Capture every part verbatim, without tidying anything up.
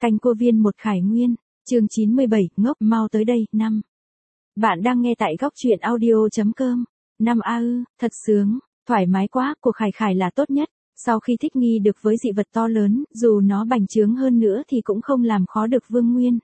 Canh Cô Viên một Khải Nguyên, chương chín mươi bảy, ngốc mau tới đây, năm. Bạn đang nghe tại góc truyện audio chấm com. Năm a ư, thật sướng, thoải mái quá, của Khải Khải là tốt nhất. Sau khi thích nghi được với dị vật to lớn, dù nó bành trướng hơn nữa thì cũng không làm khó được Vương Nguyên.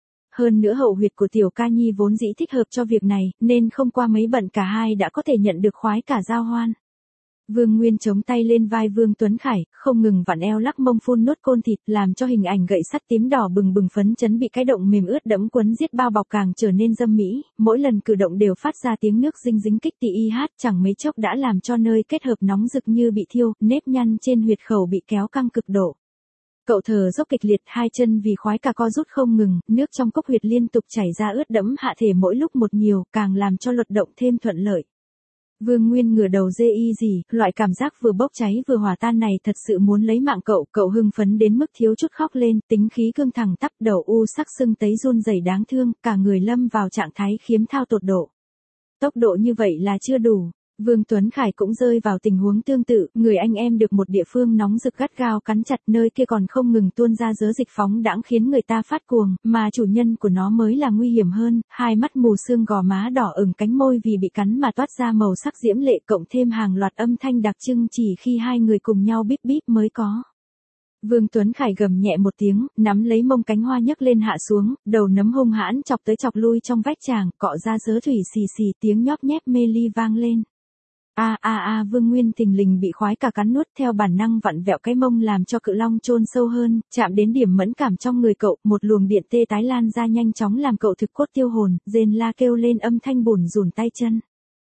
Hơn nữa hậu huyệt của Tiểu Ca Nhi vốn dĩ thích hợp cho việc này, nên không qua mấy bận cả hai đã có thể nhận được khoái cả giao hoan. Vương Nguyên chống tay lên vai Vương Tuấn Khải, không ngừng vặn eo lắc mông phun nốt côn thịt, làm cho hình ảnh gậy sắt tím đỏ bừng bừng phấn chấn bị cái động mềm ướt đẫm quấn giết bao bọc càng trở nên dâm mỹ, mỗi lần cử động đều phát ra tiếng nước dinh dính kích tị y hát, chẳng mấy chốc đã làm cho nơi kết hợp nóng rực như bị thiêu, nếp nhăn trên huyệt khẩu bị kéo căng cực độ. Cậu thở dốc kịch liệt, hai chân vì khoái cả co rút không ngừng, nước trong cốc huyệt liên tục chảy ra ướt đẫm hạ thể mỗi lúc một nhiều, càng làm cho luật động thêm thuận lợi. Vương Nguyên ngửa đầu dê y gì, loại cảm giác vừa bốc cháy vừa hòa tan này thật sự muốn lấy mạng cậu, cậu hưng phấn đến mức thiếu chút khóc lên, tính khí cương thẳng tắp, đầu u sắc sưng tấy run rẩy đáng thương, cả người lâm vào trạng thái khiếm thao tột độ. Tốc độ như vậy là chưa đủ. Vương Tuấn Khải cũng rơi vào tình huống tương tự, người anh em được một địa phương nóng rực gắt gao cắn chặt, nơi kia còn không ngừng tuôn ra dớ dịch phóng đãng khiến người ta phát cuồng, mà chủ nhân của nó mới là nguy hiểm hơn, hai mắt mù sương, gò má đỏ ửng, cánh môi vì bị cắn mà toát ra màu sắc diễm lệ, cộng thêm hàng loạt âm thanh đặc trưng chỉ khi hai người cùng nhau bíp bíp mới có. Vương Tuấn Khải gầm nhẹ một tiếng, nắm lấy mông cánh hoa nhấc lên hạ xuống, đầu nấm hung hãn chọc tới chọc lui trong vách tràng, cọ ra dớ thủy xì xì, tiếng nhóp nhép mê ly vang lên. A a a Vương Nguyên thình lình bị khoái cả cắn nuốt, theo bản năng vặn vẹo cái mông làm cho cự long chôn sâu hơn, chạm đến điểm mẫn cảm trong người cậu, một luồng điện tê tái lan ra nhanh chóng làm cậu thực cốt tiêu hồn, rên la kêu lên âm thanh bủn rủn tay chân.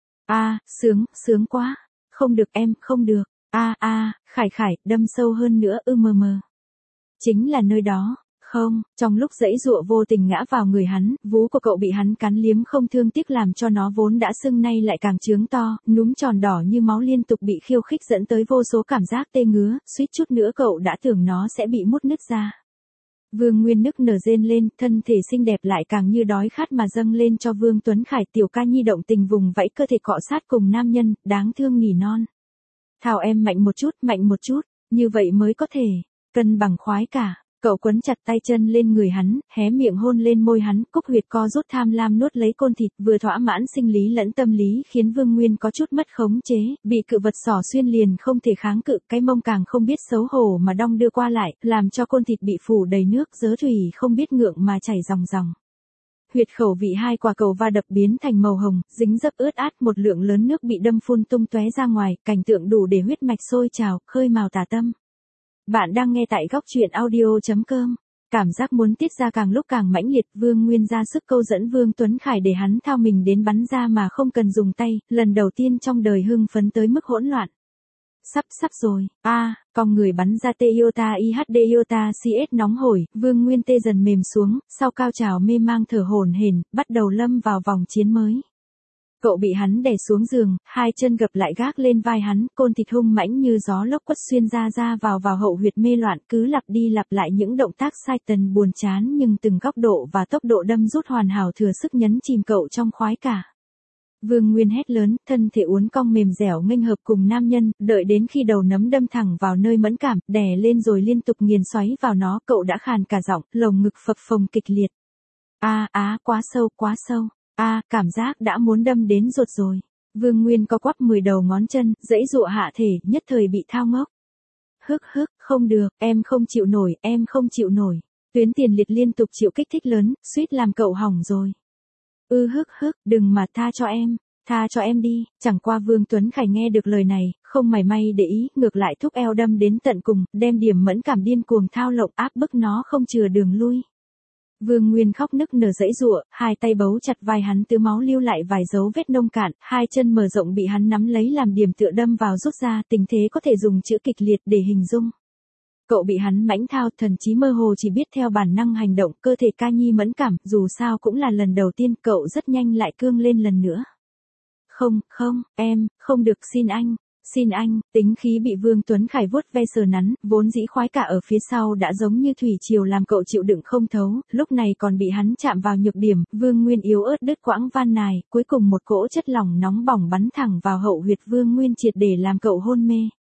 A, sướng, sướng quá. Không được em, không được. A a, Khải Khải, đâm sâu hơn nữa, ư mờ mờ. Chính là nơi đó. Không, trong lúc giãy giụa vô tình ngã vào người hắn, vú của cậu bị hắn cắn liếm không thương tiếc làm cho nó vốn đã sưng nay lại càng trướng to, núm tròn đỏ như máu liên tục bị khiêu khích dẫn tới vô số cảm giác tê ngứa, suýt chút nữa cậu đã tưởng nó sẽ bị mút nứt ra. Vương Nguyên nức nở rên lên, thân thể xinh đẹp lại càng như đói khát mà dâng lên cho Vương Tuấn Khải. Tiểu Ca Nhi động tình vùng vẫy cơ thể cọ sát cùng nam nhân, đáng thương nỉ non. Thảo em mạnh một chút, mạnh một chút, như vậy mới có thể cân bằng khoái cả. Cậu quấn chặt tay chân lên người hắn, hé miệng hôn lên môi hắn, cúc huyệt co rút tham lam nuốt lấy côn thịt, vừa thỏa mãn sinh lý lẫn tâm lý khiến Vương Nguyên có chút mất khống chế, bị cự vật xỏ xuyên liền không thể kháng cự, cái mông càng không biết xấu hổ mà đong đưa qua lại, làm cho côn thịt bị phủ đầy nước, dớ thủy không biết ngượng mà chảy ròng ròng. Huyệt khẩu vị hai quả cầu va đập biến thành màu hồng, dính dấp ướt át, một lượng lớn nước bị đâm phun tung tóe ra ngoài, cảnh tượng đủ để huyết mạch sôi trào, khơi mào tà tâm. Bạn đang nghe tại góc truyện audio chấm com. Cảm giác muốn tiết ra càng lúc càng mãnh liệt, Vương Nguyên ra sức câu dẫn Vương Tuấn Khải để hắn thao mình đến bắn ra mà không cần dùng tay, lần đầu tiên trong đời hưng phấn tới mức hỗn loạn. Sắp sắp rồi, a à, cong người bắn ra Toyota i hát đê Toyota xê ét nóng hổi, Vương Nguyên tê dần mềm xuống, sau cao trào mê mang thở hổn hển, bắt đầu lâm vào vòng chiến mới. Cậu bị hắn đè xuống giường, hai chân gập lại gác lên vai hắn, côn thịt hung mãnh như gió lốc quất xuyên ra ra vào vào hậu huyệt mê loạn, cứ lặp đi lặp lại những động tác sai tần buồn chán nhưng từng góc độ và tốc độ đâm rút hoàn hảo thừa sức nhấn chìm cậu trong khoái cả. Vương Nguyên hét lớn, thân thể uốn cong mềm dẻo nghênh hợp cùng nam nhân, đợi đến khi đầu nấm đâm thẳng vào nơi mẫn cảm, đè lên rồi liên tục nghiền xoáy vào nó, cậu đã khàn cả giọng, lồng ngực phập phồng kịch liệt. A á, quá sâu, quá sâu. A, à, cảm giác đã muốn đâm đến ruột rồi. Vương Nguyên co quắp mười đầu ngón chân, giãy giụa hạ thể, nhất thời bị thao ngốc. Hức hức, không được, em không chịu nổi, em không chịu nổi. Tuyến tiền liệt liên tục chịu kích thích lớn, suýt làm cậu hỏng rồi. Ư hức hức, đừng mà tha cho em, tha cho em đi. Chẳng qua Vương Tuấn Khải nghe được lời này, không mảy may để ý, ngược lại thúc eo đâm đến tận cùng, đem điểm mẫn cảm điên cuồng thao lộng áp bức nó không chừa đường lui. Vương Nguyên khóc nức nở giãy giụa, hai tay bấu chặt vai hắn, tứ máu lưu lại vài dấu vết nông cạn, hai chân mở rộng bị hắn nắm lấy làm điểm tựa đâm vào rút ra, tình thế có thể dùng chữ kịch liệt để hình dung. Cậu bị hắn mãnh thao, thần trí mơ hồ chỉ biết theo bản năng hành động, cơ thể Ca Nhi mẫn cảm, dù sao cũng là lần đầu tiên, cậu rất nhanh lại cương lên lần nữa. Không, không, em, không được, xin anh. Xin anh, tính khí bị Vương Tuấn Khải vuốt ve sờ nắn, vốn dĩ khoái cả ở phía sau đã giống như thủy triều làm cậu chịu đựng không thấu, lúc này còn bị hắn chạm vào nhược điểm, Vương Nguyên yếu ớt đứt quãng van nài, cuối cùng một cỗ chất lỏng nóng bỏng bắn thẳng vào hậu huyệt Vương Nguyên triệt để làm cậu hôn mê.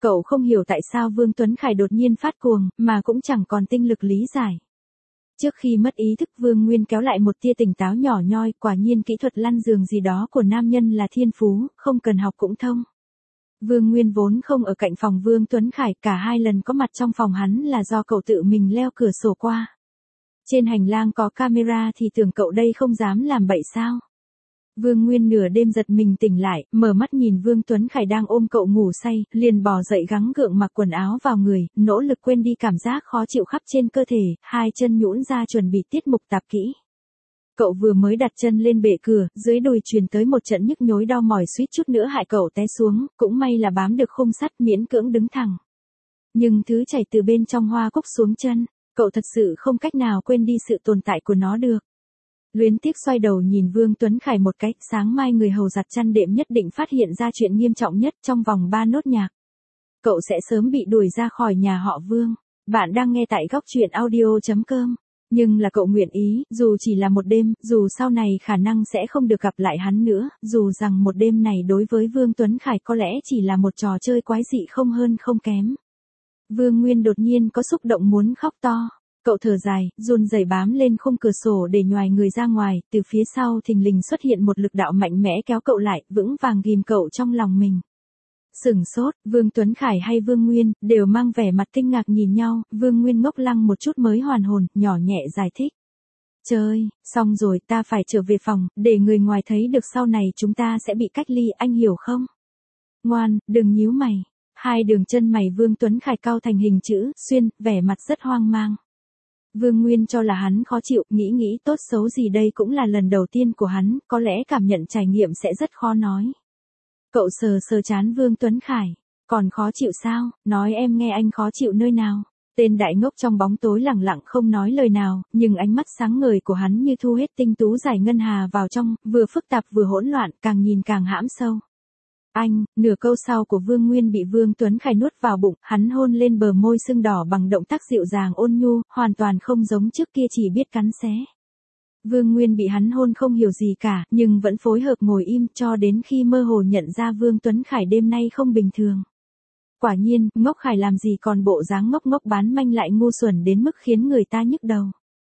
Cậu không hiểu tại sao Vương Tuấn Khải đột nhiên phát cuồng, mà cũng chẳng còn tinh lực lý giải. Trước khi mất ý thức Vương Nguyên kéo lại một tia tỉnh táo nhỏ nhoi, quả nhiên kỹ thuật lăn giường gì đó của nam nhân là thiên phú, không cần học cũng thông. Vương Nguyên vốn không ở cạnh phòng Vương Tuấn Khải, cả hai lần có mặt trong phòng hắn là do cậu tự mình leo cửa sổ qua. Trên hành lang có camera thì tưởng cậu đây không dám làm bậy sao. Vương Nguyên nửa đêm giật mình tỉnh lại, mở mắt nhìn Vương Tuấn Khải đang ôm cậu ngủ say, liền bò dậy gắng gượng mặc quần áo vào người, nỗ lực quên đi cảm giác khó chịu khắp trên cơ thể, hai chân nhũn ra chuẩn bị tiết mục tạp kỹ. Cậu vừa mới đặt chân lên bệ cửa, dưới đùi truyền tới một trận nhức nhối đau mỏi suýt chút nữa hại cậu té xuống, cũng may là bám được khung sắt miễn cưỡng đứng thẳng. Nhưng thứ chảy từ bên trong hoa cúc xuống chân, cậu thật sự không cách nào quên đi sự tồn tại của nó được. Luyến tiếc xoay đầu nhìn Vương Tuấn Khải một cái, sáng mai người hầu giặt chăn đệm nhất định phát hiện ra chuyện nghiêm trọng nhất trong vòng ba nốt nhạc. Cậu sẽ sớm bị đuổi ra khỏi nhà họ Vương. Bạn đang nghe tại góc truyện audio chấm com. Nhưng là cậu nguyện ý, dù chỉ là một đêm, dù sau này khả năng sẽ không được gặp lại hắn nữa, dù rằng một đêm này đối với Vương Tuấn Khải có lẽ chỉ là một trò chơi quái dị không hơn không kém. Vương Nguyên đột nhiên có xúc động muốn khóc to. Cậu thở dài, run rẩy bám lên khung cửa sổ để nhoài người ra ngoài, từ phía sau thình lình xuất hiện một lực đạo mạnh mẽ kéo cậu lại, vững vàng ghim cậu trong lòng mình. Sửng sốt, Vương Tuấn Khải hay Vương Nguyên, đều mang vẻ mặt kinh ngạc nhìn nhau, Vương Nguyên ngốc lăng một chút mới hoàn hồn, nhỏ nhẹ giải thích. Trời, xong rồi, ta phải trở về phòng, để người ngoài thấy được sau này chúng ta sẽ bị cách ly, anh hiểu không? Ngoan, đừng nhíu mày. Hai đường chân mày Vương Tuấn Khải cau thành hình chữ, xuyên, vẻ mặt rất hoang mang. Vương Nguyên cho là hắn khó chịu, nghĩ nghĩ tốt xấu gì đây cũng là lần đầu tiên của hắn, có lẽ cảm nhận trải nghiệm sẽ rất khó nói. Cậu sờ sờ chán Vương Tuấn Khải, còn khó chịu sao, nói em nghe anh khó chịu nơi nào. Tên đại ngốc trong bóng tối lẳng lặng không nói lời nào, nhưng ánh mắt sáng ngời của hắn như thu hết tinh tú giải ngân hà vào trong, vừa phức tạp vừa hỗn loạn, càng nhìn càng hãm sâu. Anh, nửa câu sau của Vương Nguyên bị Vương Tuấn Khải nuốt vào bụng, hắn hôn lên bờ môi sưng đỏ bằng động tác dịu dàng ôn nhu, hoàn toàn không giống trước kia chỉ biết cắn xé. Vương Nguyên bị hắn hôn không hiểu gì cả, nhưng vẫn phối hợp ngồi im cho đến khi mơ hồ nhận ra Vương Tuấn Khải đêm nay không bình thường. Quả nhiên, ngốc Khải làm gì còn bộ dáng ngốc ngốc bán manh lại ngu xuẩn đến mức khiến người ta nhức đầu.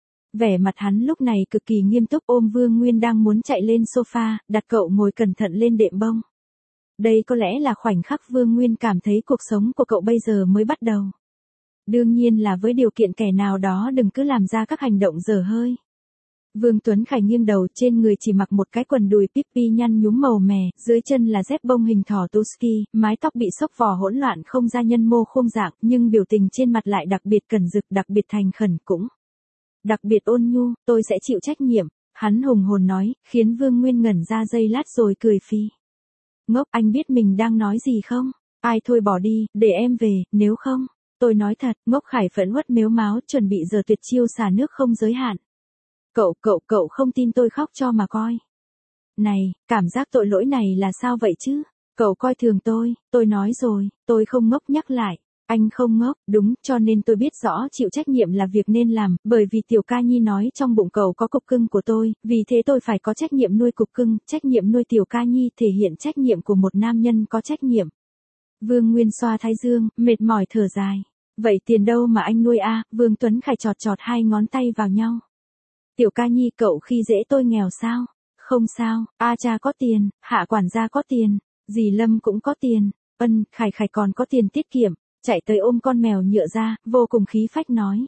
Vẻ mặt hắn lúc này cực kỳ nghiêm túc ôm Vương Nguyên đang muốn chạy lên sofa, đặt cậu ngồi cẩn thận lên đệm bông. Đây có lẽ là khoảnh khắc Vương Nguyên cảm thấy cuộc sống của cậu bây giờ mới bắt đầu. Đương nhiên là với điều kiện kẻ nào đó đừng cứ làm ra các hành động dở hơi. Vương Tuấn Khải nghiêng đầu, trên người chỉ mặc một cái quần đùi pipi nhăn nhúm màu mè, dưới chân là dép bông hình thỏ Tusky, mái tóc bị xốc vỏ hỗn loạn không ra nhân mô khung dạng, nhưng biểu tình trên mặt lại đặc biệt cẩn rực, đặc biệt thành khẩn cũng đặc biệt ôn nhu, tôi sẽ chịu trách nhiệm, hắn hùng hồn nói, khiến Vương Nguyên ngẩn ra giây lát rồi cười phì. Ngốc, anh biết mình đang nói gì không? Ai thôi bỏ đi, để em về, nếu không, tôi nói thật, ngốc Khải phẫn uất mếu máo, chuẩn bị giờ tuyệt chiêu xả nước không giới hạn. Cậu, cậu, cậu không tin tôi khóc cho mà coi. Này, cảm giác tội lỗi này là sao vậy chứ? Cậu coi thường tôi, tôi nói rồi, tôi không ngốc nhắc lại. Anh không ngốc, đúng, cho nên tôi biết rõ chịu trách nhiệm là việc nên làm, bởi vì Tiểu Ca Nhi nói trong bụng cậu có cục cưng của tôi, vì thế tôi phải có trách nhiệm nuôi cục cưng, trách nhiệm nuôi Tiểu Ca Nhi thể hiện trách nhiệm của một nam nhân có trách nhiệm. Vương Nguyên xoa thái dương, mệt mỏi thở dài. Vậy tiền đâu mà anh nuôi a? Vương Tuấn Khải chọt chọt hai ngón tay vào nhau. Tiểu Ca Nhi cậu khi dễ tôi nghèo sao? Không sao, A cha có tiền, Hạ quản gia có tiền, dì Lâm cũng có tiền, Ân, Khải Khải còn có tiền tiết kiệm. Chạy tới ôm con mèo nhựa ra, vô cùng khí phách nói.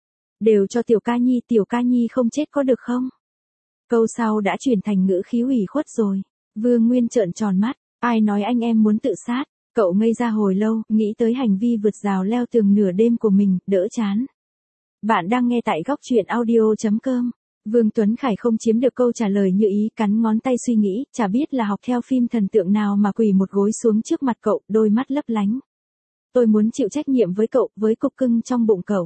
Đều cho Tiểu Ca Nhi, Tiểu Ca Nhi không chết có được không? Câu sau đã chuyển thành ngữ khí ủy khuất rồi. Vương Nguyên trợn tròn mắt, ai nói anh em muốn tự sát? Cậu ngây ra hồi lâu, nghĩ tới hành vi vượt rào leo tường nửa đêm của mình, đỡ chán. Bạn đang nghe tại góc truyện audio chấm com. Vương Tuấn Khải không chiếm được câu trả lời như ý, cắn ngón tay suy nghĩ, chả biết là học theo phim thần tượng nào mà quỳ một gối xuống trước mặt cậu, đôi mắt lấp lánh. Tôi muốn chịu trách nhiệm với cậu, với cục cưng trong bụng cậu.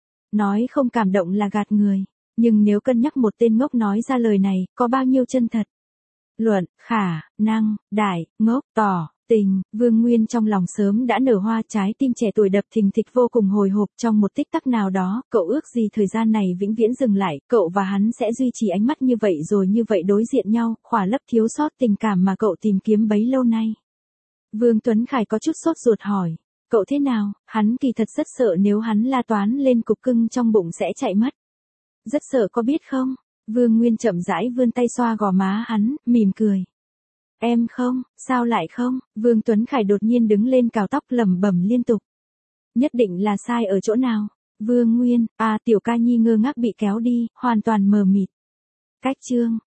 Nói không cảm động là gạt người, nhưng nếu cân nhắc một tên ngốc nói ra lời này, có bao nhiêu chân thật. Luận, khả, năng, đại, ngốc, tỏ, tình, Vương Nguyên trong lòng sớm đã nở hoa, trái tim trẻ tuổi đập thình thịch vô cùng hồi hộp, trong một tích tắc nào đó, cậu ước gì thời gian này vĩnh viễn dừng lại, cậu và hắn sẽ duy trì ánh mắt như vậy rồi như vậy đối diện nhau, khỏa lấp thiếu sót tình cảm mà cậu tìm kiếm bấy lâu nay. Vương Tuấn Khải có chút sốt ruột hỏi. Cậu thế nào? Hắn kỳ thật rất sợ nếu hắn la toán lên cục cưng trong bụng sẽ chạy mất. Rất sợ có biết không? Vương Nguyên chậm rãi vươn tay xoa gò má hắn, mỉm cười. Em không, sao lại không? Vương Tuấn Khải đột nhiên đứng lên cào tóc lẩm bẩm liên tục. Nhất định là sai ở chỗ nào? Vương Nguyên, à tiểu ca nhi ngơ ngác bị kéo đi, hoàn toàn mờ mịt. Cách chương.